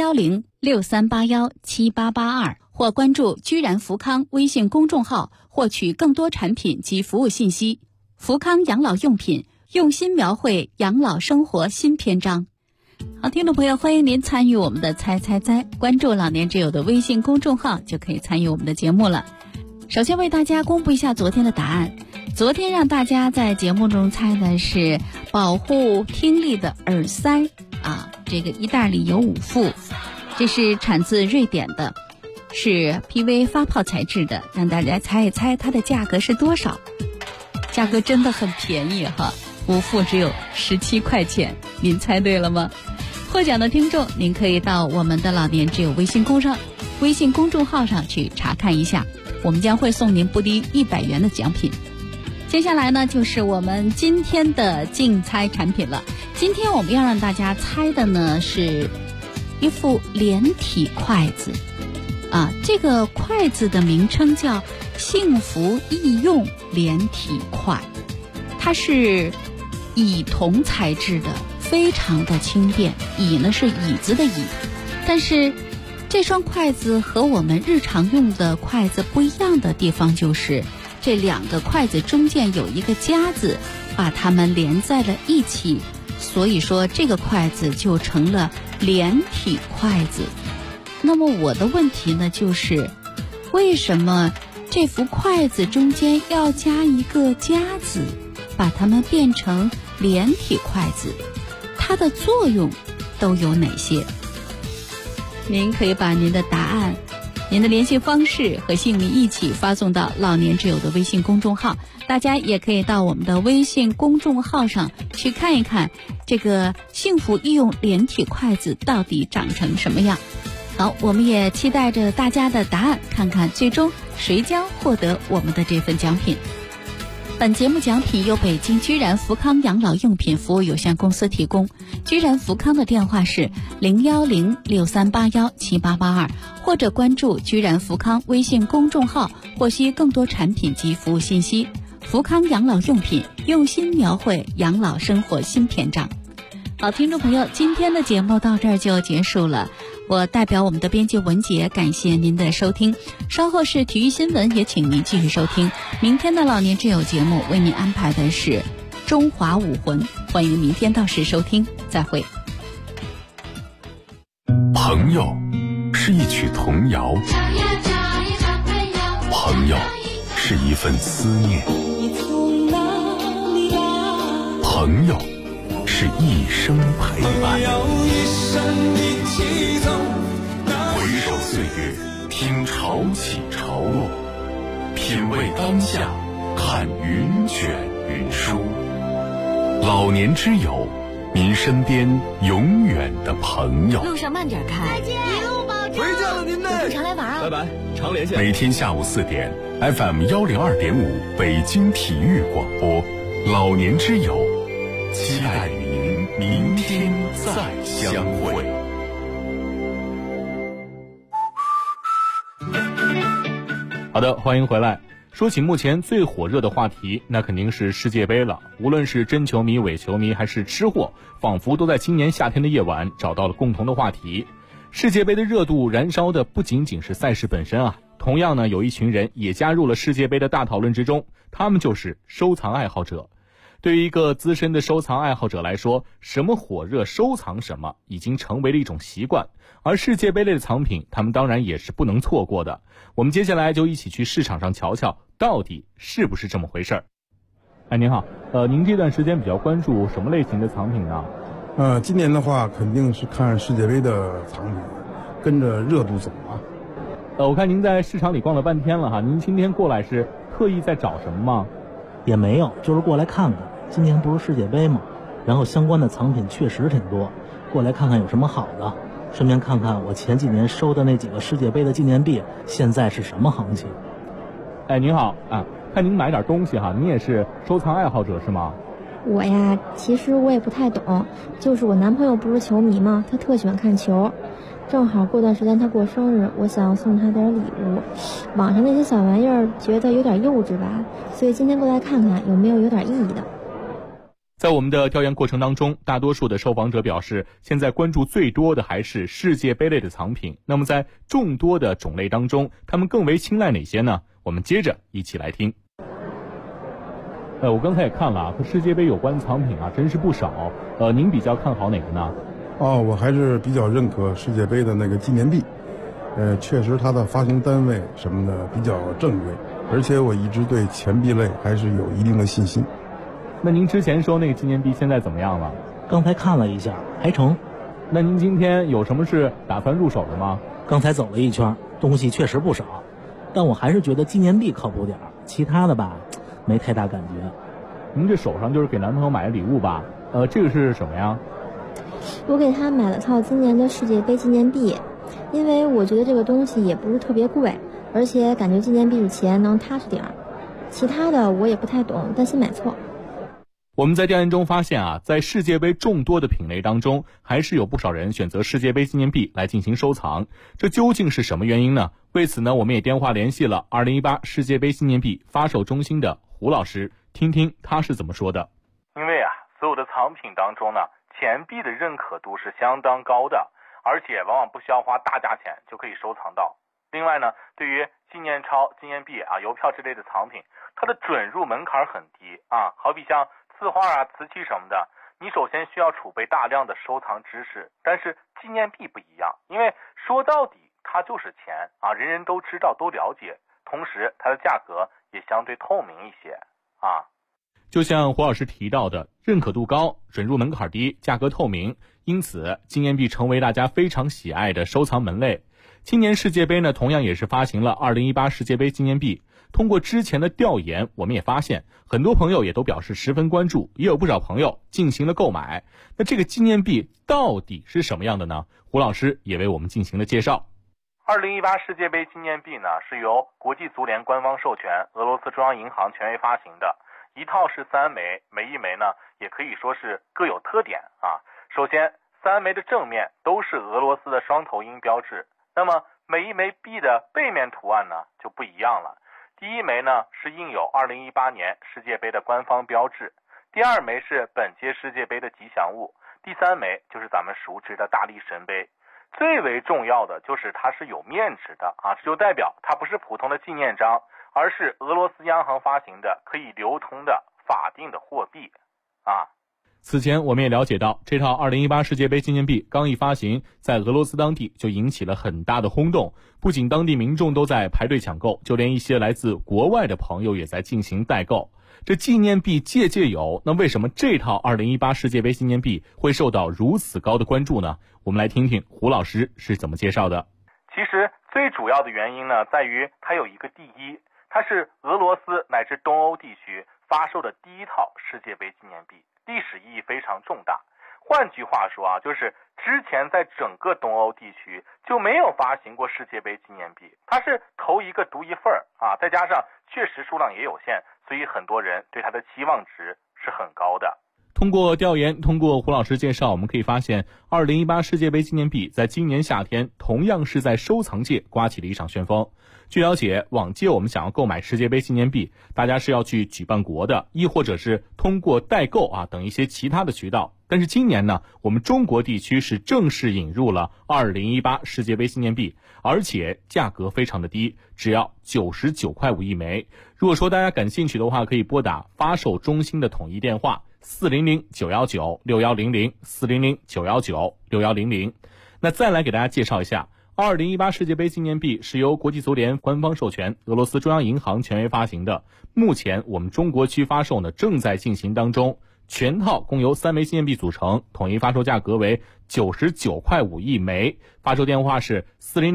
01063817882，或关注居然福康微信公众号获取更多产品及服务信息。福康养老用品，用心描绘养老生活新篇章。好，听众朋友，欢迎您参与我们的猜猜猜，关注老年之友的微信公众号就可以参与我们的节目了。首先为大家公布一下昨天的答案。昨天让大家在节目中猜的是保护听力的耳塞啊，这个一袋里有5副，这是产自瑞典的，是 PV 发泡材质的，让大家猜一猜它的价格是多少。价格真的很便宜哈，5副只有17块钱，您猜对了吗？获奖的听众，您可以到我们的老年之友微信公众号上去查看一下，我们将会送您不低100元的奖品。接下来呢，就是我们今天的竞猜产品了。今天我们要让大家猜的呢，是一副连体筷子啊，这个筷子的名称叫幸福易用连体筷，它是以铜材质的，非常的轻便。椅呢是椅子的椅，但是这双筷子和我们日常用的筷子不一样的地方就是这2个筷子中间有一个夹子，把它们连在了一起，所以说这个筷子就成了连体筷子。那么我的问题呢，就是为什么这副筷子中间要加一个夹子，把它们变成连体筷子？它的作用都有哪些？您可以把您的答案、您的联系方式和姓名一起发送到老年之友的微信公众号， 大家也可以到我们的微信公众号上去看一看，这个幸福医用连体筷子到底长成什么样。好，我们也期待着大家的答案，看看最终谁将获得我们的这份奖品。本节目奖品由北京居然福康养老用品服务有限公司提供。居然福康的电话是01063817882，或者关注居然福康微信公众号，获悉更多产品及服务信息。福康养老用品，用心描绘养老生活新篇章。好，听众朋友，今天的节目到这儿就结束了。我代表我们的编辑文杰感谢您的收听，稍后是体育新闻，也请您继续收听。明天的老年之友节目为您安排的是中华武魂，欢迎明天到时收听，再会。 朋友是一曲童谣，朋友是一份思念，朋友是一生陪伴。回首岁月，听潮起潮落，品味当下，看云卷云舒。老年之友，您身边永远的朋友。 路上慢点开， 一路保重。 回家了您嘞， 有空常来玩啊！ 拜拜，常联系。 每天下午4点 ，FM 102.5北京体育广播，老年之友，期待与您明天再相会。 好的，欢迎回来。说起目前最火热的话题，那肯定是世界杯了。无论是真球迷、伪球迷，还是吃货，仿佛都在今年夏天的夜晚找到了共同的话题。世界杯的热度燃烧的不仅仅是赛事本身啊，同样呢，有一群人也加入了世界杯的大讨论之中，他们就是收藏爱好者。对于一个资深的收藏爱好者来说，什么火热收藏什么，已经成为了一种习惯。而世界杯类的藏品，他们当然也是不能错过的。我们接下来就一起去市场上瞧瞧，到底是不是这么回事儿。哎，您好，您这段时间比较关注什么类型的藏品呢？ 今年的话，肯定是看世界杯的藏品，跟着热度走啊。 我看您在市场里逛了半天了哈，您今天过来是特意在找什么吗？ 也没有，就是过来看看。今年不是世界杯吗？然后相关的藏品确实挺多，过来看看有什么好的，顺便看看我前几年收的那几个世界杯的纪念币现在是什么行情。 哎，您好啊，看您买点东西哈，您也是收藏爱好者是吗？ 我呀，其实我也不太懂，就是我男朋友不是球迷吗？他特喜欢看球，正好过段时间他过生日，我想送他点礼物。网上那些小玩意儿觉得有点幼稚吧，所以今天过来看看有没有点意义的。 在我们的调研过程当中，大多数的受访者表示，现在关注最多的还是世界杯类的藏品。那么在众多的种类当中，他们更为青睐哪些呢？我们接着一起来听。我刚才也看了啊，和世界杯有关的藏品啊，真是不少。您比较看好哪个呢？ 我还是比较认可世界杯的那个纪念币。确实它的发行单位什么的比较正规，而且我一直对钱币类还是有一定的信心。 那您之前说那个纪念币现在怎么样了？ 刚才看了一下，还成。 那您今天有什么是打算入手的吗？ 刚才走了一圈，东西确实不少，但我还是觉得纪念币靠谱点，其他的吧，没太大感觉。 您这手上就是给男朋友买的礼物吧？这个是什么呀？ 我给他买了套今年的世界杯纪念币，因为我觉得这个东西也不是特别贵，而且感觉纪念币的钱能踏实点儿。其他的我也不太懂，担心买错。 我们在调研中发现啊，在世界杯众多的品类当中，还是有不少人选择世界杯纪念币来进行收藏。这究竟是什么原因呢？为此呢，我们也电话联系了2018世界杯纪念币发售中心的胡老师，听听他是怎么说的。 因为啊，所有的藏品当中呢，钱币的认可度是相当高的，而且往往不需要花大价钱就可以收藏到。另外呢，对于纪念钞、纪念币啊、邮票之类的藏品，它的准入门槛很低啊，好比像字画啊、瓷器什么的，你首先需要储备大量的收藏知识。但是纪念币不一样，因为说到底它就是钱啊，人人都知道都了解，同时它的价格也相对透明一些啊。 就像胡老师提到的，认可度高，准入门槛低，价格透明，因此纪念币成为大家非常喜爱的收藏门类。 今年世界杯呢，同样也是发行了2018世界杯纪念币。通过之前的调研，我们也发现很多朋友也都表示十分关注，也有不少朋友进行了购买。那这个纪念币到底是什么样的呢？胡老师也为我们进行了介绍。 2018世界杯纪念币呢，是由国际足联官方授权，俄罗斯中央银行权威发行的，一套是3枚，每一枚呢也可以说是各有特点啊。首先，3枚的正面都是俄罗斯的双头鹰标志，那么每一枚币的背面图案呢就不一样了。第一枚呢是印有2018年世界杯的官方标志，第二枚是本届世界杯的吉祥物，第三枚就是咱们熟知的大力神杯。最为重要的就是它是有面值的啊，这就代表它不是普通的纪念章，而是俄罗斯央行发行的可以流通的法定的货币啊。 此前我们也了解到，这套2018世界杯纪念币刚一发行，在俄罗斯当地就引起了很大的轰动，不仅当地民众都在排队抢购，就连一些来自国外的朋友也在进行代购。这纪念币届届有，那为什么这套2018世界杯纪念币会受到如此高的关注呢？我们来听听胡老师是怎么介绍的。 其实最主要的原因呢，在于它有一个第一，它是俄罗斯乃至东欧地区发售的第一套世界杯纪念币，历史意义非常重大。换句话说啊，就是之前在整个东欧地区就没有发行过世界杯纪念币，它是头一个独一份啊，再加上确实数量也有限，所以很多人对它的期望值是很高的。 通过调研，通过胡老师介绍，我们可以发现2018世界杯纪念币在今年夏天同样是在收藏界刮起了一场旋风。据了解，往届我们想要购买世界杯纪念币，大家是要去举办国的，亦或者是通过代购等一些其他的渠道。但是今年呢，我们中国地区是正式引入了2018世界杯纪念币，而且价格非常的低，只要99.5块一枚。如果说大家感兴趣的话，可以拨打发售中心的统一电话400-919-6100 400-919-6100。那再来给大家介绍一下，2018世界杯纪念币是由国际足联官方授权，俄罗斯中央银行权威发行的。目前我们中国区发售呢正在进行当中，全套共由3枚纪念币组成，统一发售价格为99.5块一枚。发售电话是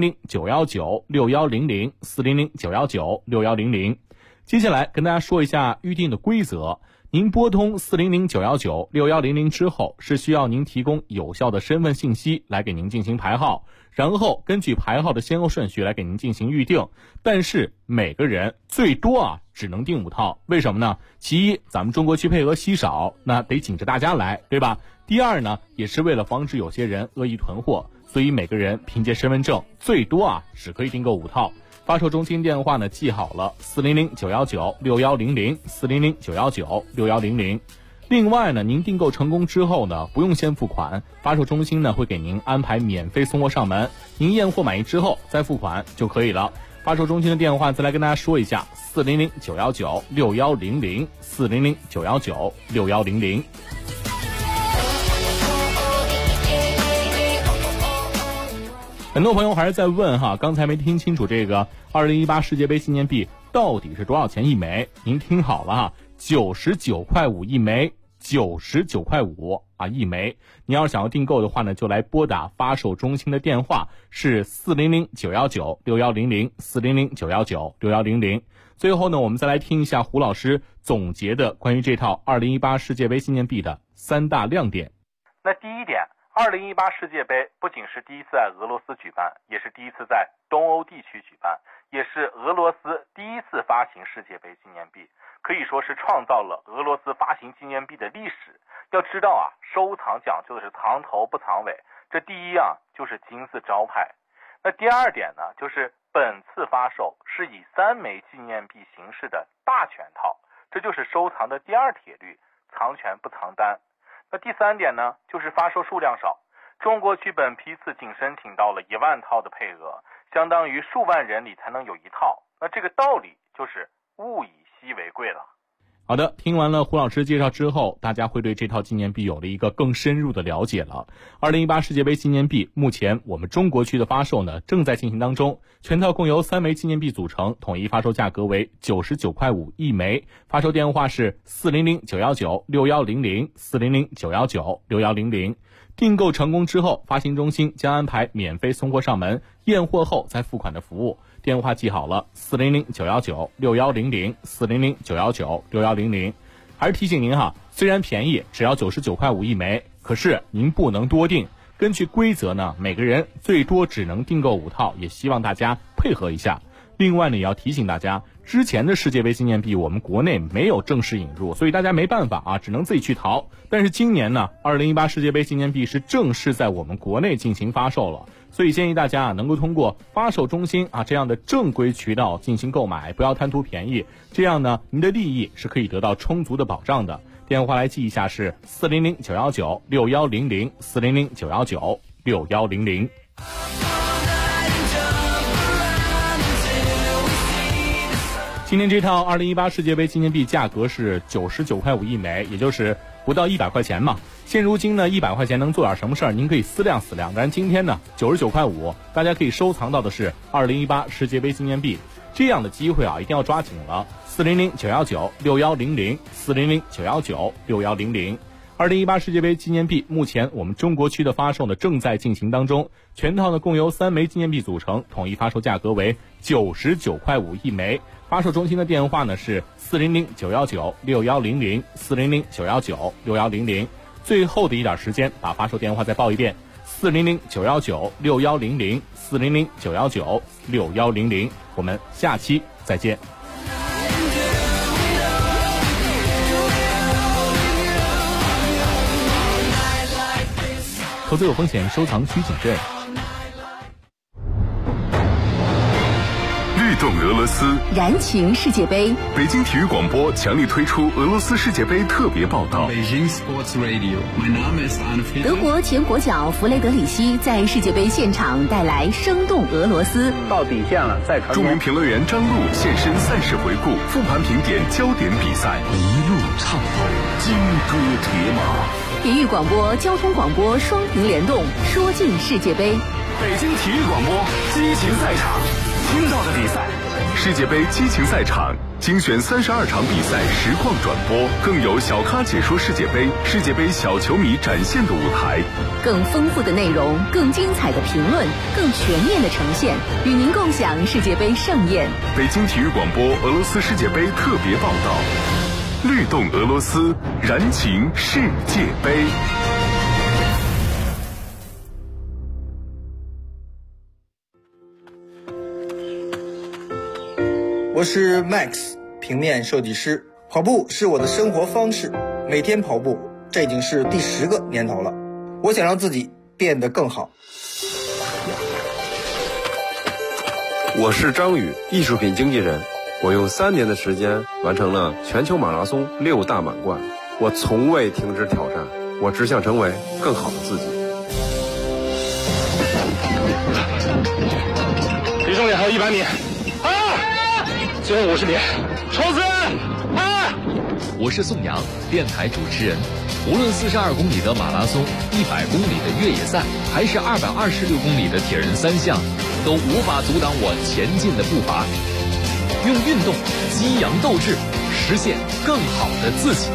400-919-6100 400-919-6100。接下来跟大家说一下预定的规则。您拨通400-919-6100之后，是需要您提供有效的身份信息来给您进行排号，然后根据排号的先后顺序来给您进行预定。但是每个人最多只能订5套，为什么呢？其一，咱们中国区配额稀少，那得紧着大家来，对吧？第二呢，也是为了防止有些人恶意囤货，所以每个人凭借身份证最多只可以订购5套。发售中心电话呢记好了，400-919-6100 400-919-6100。另外呢，您订购成功之后呢，不用先付款，发售中心呢会给您安排免费送货上门，您验货满意之后再付款就可以了。发售中心的电话再来跟大家说一下，400-919-6100 400-919-6100。很多朋友还是在问刚才没听清楚这个2018世界杯纪念币到底是多少钱一枚？您听好了99.5块一枚，99.5块一枚。你要是想要订购的话呢，就来拨打发售中心的电话，是400-919-6100 400-919-6100。最后呢，我们再来听一下胡老师总结的关于这套2018世界杯纪念币的3大亮点。 那第一点，2018世界杯不仅是第一次在俄罗斯举办，也是第一次在东欧地区举办，也是俄罗斯第一次发行世界杯纪念币，可以说是创造了俄罗斯发行纪念币的历史。要知道收藏讲究的是藏头不藏尾，这第一样就是金字招牌。那第二点呢，就是本次发售是以3枚纪念币形式的大全套，这就是收藏的第二铁律，藏权不藏单。那第三点呢，就是发售数量少，中国区本批次仅申请到了1万套的配额，相当于数万人里才能有1套。那这个道理就是物以稀为贵了。 好的，听完了胡老师介绍之后，大家会对这套纪念币有了一个更深入的了解了。2018世界杯纪念币目前我们中国区的发售呢正在进行当中，全套共由3枚纪念币组成，统一发售价格为99.5块一枚。发售电话是400-919-6100 400-919-6100。 订购成功之后，发行中心将安排免费送货上门，验货后再付款的服务。电话记好了，400-919-6100，400-919-6100。还是提醒您哈，虽然便宜，只要99块5一枚，可是您不能多订。根据规则呢，每个人最多只能订购5套，也希望大家配合一下。另外呢，也要提醒大家，之前的世界杯纪念币我们国内没有正式引入，所以大家没办法啊，只能自己去淘。但是今年呢，2018世界杯纪念币是正式在我们国内进行发售了，所以建议大家能够通过发售中心这样的正规渠道进行购买，不要贪图便宜，这样呢，您的利益是可以得到充足的保障的。电话来记一下是400-919-6100，400-919-6100。今天这套2018世界杯纪念币价格是99块5一枚，也就是不到100块钱嘛。现如今呢，100块钱能做点什么事儿？您可以思量思量。但今天呢，99块5，大家可以收藏到的是2018世界杯纪念币。这样的机会一定要抓紧了。400-919-6100，400-919-6100。2018世界杯纪念币目前我们中国区的发售呢正在进行当中，全套呢共由3枚纪念币组成，统一发售价格为99块5一枚。发售中心的电话呢是400-919-6100，400-919-6100。最后的一点时间，把发售电话再报一遍：400-919-6100，400-919-6100。我们下期再见。投资有风险，收藏需谨慎。 律动俄罗斯， 燃情世界杯。 北京体育广播强力推出俄罗斯世界杯特别报道。 德国前国脚弗雷德里希在世界杯现场带来生动俄罗斯。 到底线了，再传。 著名评论员张璐现身赛事回顾，复盘评点焦点比赛，一路畅跑，金戈铁马。 体育广播、交通广播双屏联动，说尽世界杯。 北京体育广播激情赛场，听到的比赛。世界杯激情赛场精选32场比赛实况转播，更有小咖解说世界杯，世界杯小球迷展现的舞台， 更丰富的内容，更精彩的评论，更全面的呈现，与您共享世界杯盛宴。 北京体育广播俄罗斯世界杯特别报道，律动俄罗斯，燃情世界杯。 我是 Max， 平面设计师。跑步是我的生活方式，每天跑步，这已经是第10个年头了。我想让自己变得更好。 我是张宇，艺术品经纪人。我用3年的时间完成了全球马拉松6大满贯。我从未停止挑战，我只想成为更好的自己。 离终点还有100米。最后50米，冲刺！ 我是宋阳，电台主持人。无论42公里的马拉松、100公里的越野赛，还是226公里的铁人3项，都无法阻挡我前进的步伐。用运动激扬斗志，实现更好的自己。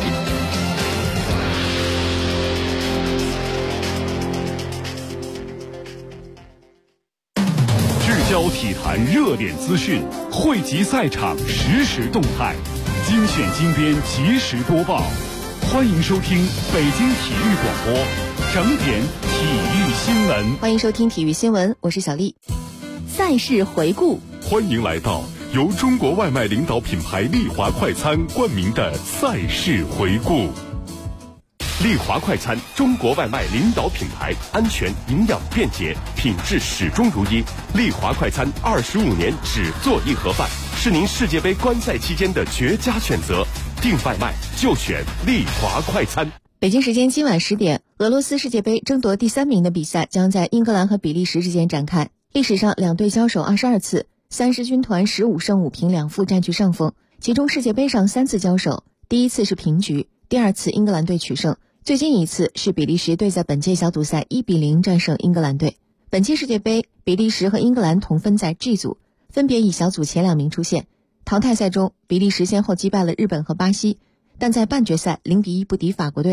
聚焦体坛热点资讯，汇集赛场实时动态，精选精编及时播报。欢迎收听北京体育广播整点体育新闻。 欢迎收听体育新闻，我是小丽。 赛事回顾， 欢迎来到由中国外卖领导品牌丽华快餐冠名的赛事回顾。丽华快餐，中国外卖领导品牌，安全、营养、便捷，品质始终如一。丽华快餐25年只做一盒饭，是您世界杯观赛期间的绝佳选择。订外卖就选丽华快餐。 北京时间今晚10点，俄罗斯世界杯争夺第3名的比赛将在英格兰和比利时之间展开。历史上两队交手22次，3狮军团15胜5平2负占据上风。其中世界杯上3次交手，第一次是平局，第2次英格兰队取胜，最近一次是比利时队在本届小组赛1-0战胜英格兰队。本届世界杯，比利时和英格兰同分在 G 组，分别以小组前2名出现。淘汰赛中，比利时先后击败了日本和巴西，但在半决赛0-1不敌法国队，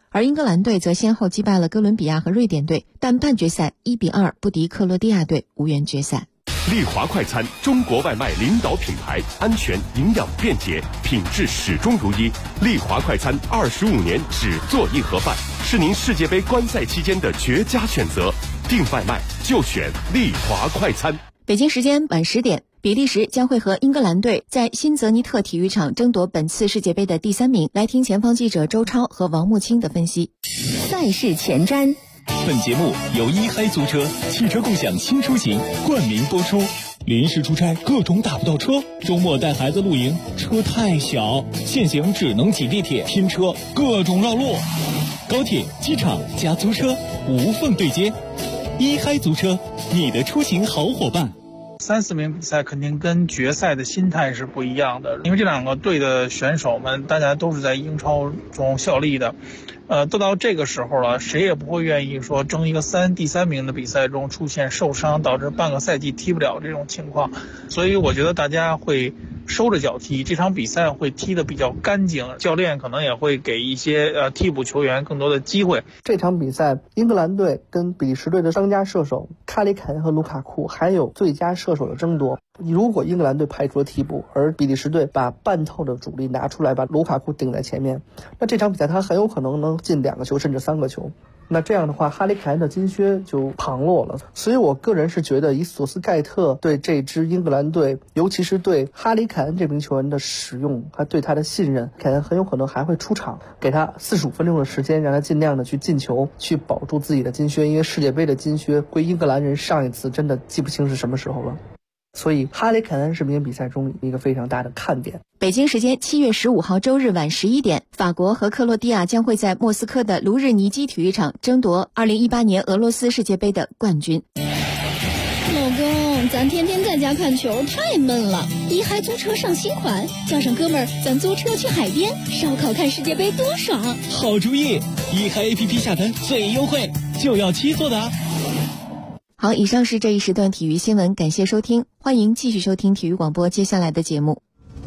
而英格兰队则先后击败了哥伦比亚和瑞典队，但半决赛1-2不敌克罗地亚队，无缘决赛。 丽华快餐，中国外卖领导品牌，安全、营养、便捷，品质始终如一。丽华快餐25年只做一盒饭，是您世界杯观赛期间的绝佳选择。订外卖就选丽华快餐。 北京时间晚10点，比利时将会和英格兰队在新泽尼特体育场争夺本次世界杯的第3名。来听前方记者周超和王木清的分析。 赛事前瞻。 本节目由一嗨租车汽车共享新出行冠名播出。临时出差各种打不到车，周末带孩子露营车太小，现行只能挤地铁拼车，各种绕路。高铁、机场加租车无缝对接，一嗨租车，你的出行好伙伴。 3、4名比赛肯定跟决赛的心态是不一样的，因为这两个队的选手们大家都是在英超中效力的，都到这个时候了，谁也不会愿意说争一个第3名的比赛中出现受伤导致半个赛季踢不了这种情况，所以我觉得大家会收着脚踢，这场比赛会踢得比较干净，教练可能也会给一些替补球员更多的机会。 这场比赛英格兰队跟比利时队的当家射手卡里凯恩和卢卡库还有最佳射手的争夺。如果英格兰队派出了替补，而比利时队把半套的主力拿出来，把卢卡库顶在前面，那这场比赛他很有可能能进2个球甚至3个球。那这样的话，哈里凯恩的金靴就旁落了。所以我个人是觉得，以索斯盖特对这支英格兰队，尤其是对哈里凯恩这名球员的使用，还对他的信任，凯恩很有可能还会出场，给他45分钟的时间，让他尽量的去进球，去保住自己的金靴。因为世界杯的金靴归英格兰人上一次真的记不清是什么时候了。所以哈里凯恩是明天比赛中一个非常大的看点。 北京时间7月15号周日晚11点，法国和克罗地亚将会在莫斯科的卢日尼基体育场争夺2018年俄罗斯世界杯的冠军。 老公，咱天天在家看球太闷了，一嗨租车上新款，叫上哥们儿，咱租车去海边烧烤看世界杯多爽！ 好主意，一嗨 APP 下单最优惠，就要7座的。 好，以上是这一时段体育新闻，感谢收听，欢迎继续收听体育广播接下来的节目。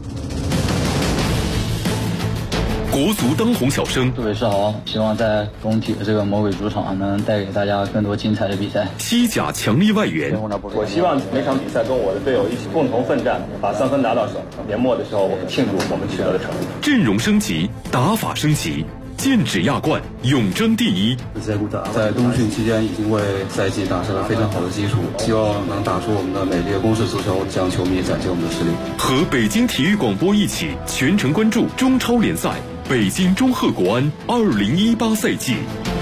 国足当红小生， 各位是好，希望在工体的这个魔鬼主场能带给大家更多精彩的比赛。 西甲强力外援， 我希望每场比赛跟我的队友一起共同奋战，把3分拿到手。年末的时候，我们庆祝我们取得的成绩。 阵容升级，打法升级。剑指亚冠，永争第一。 在冬训期间已经为赛季打下了非常好的基础，希望能打出我们的美丽的攻势足球，向球迷展现我们的实力。 和北京体育广播一起全程关注中超联赛，北京中赫国安2018赛季。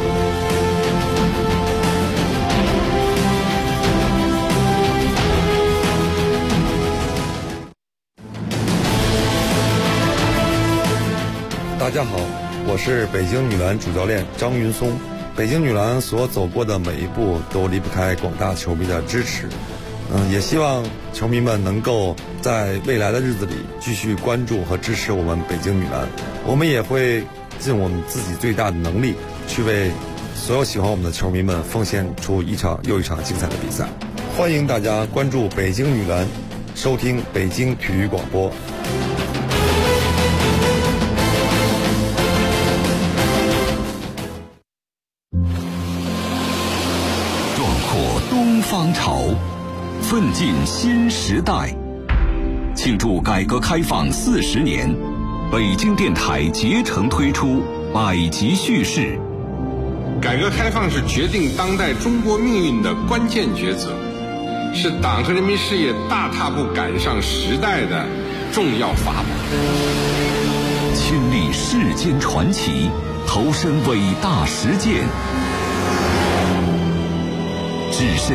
大家好，我是北京女篮主教练张云松。北京女篮所走过的每一步都离不开广大球迷的支持。也希望球迷们能够在未来的日子里继续关注和支持我们北京女篮。我们也会尽我们自己最大的能力，去为所有喜欢我们的球迷们奉献出一场又一场精彩的比赛。欢迎大家关注北京女篮，收听北京体育广播。 东方潮，奋进新时代。庆祝改革开放40年，北京电台竭诚推出百集叙事。 改革开放是决定当代中国命运的关键抉择，是党和人民事业大踏步赶上时代的重要法宝。 亲历世间传奇，投身伟大实践，置身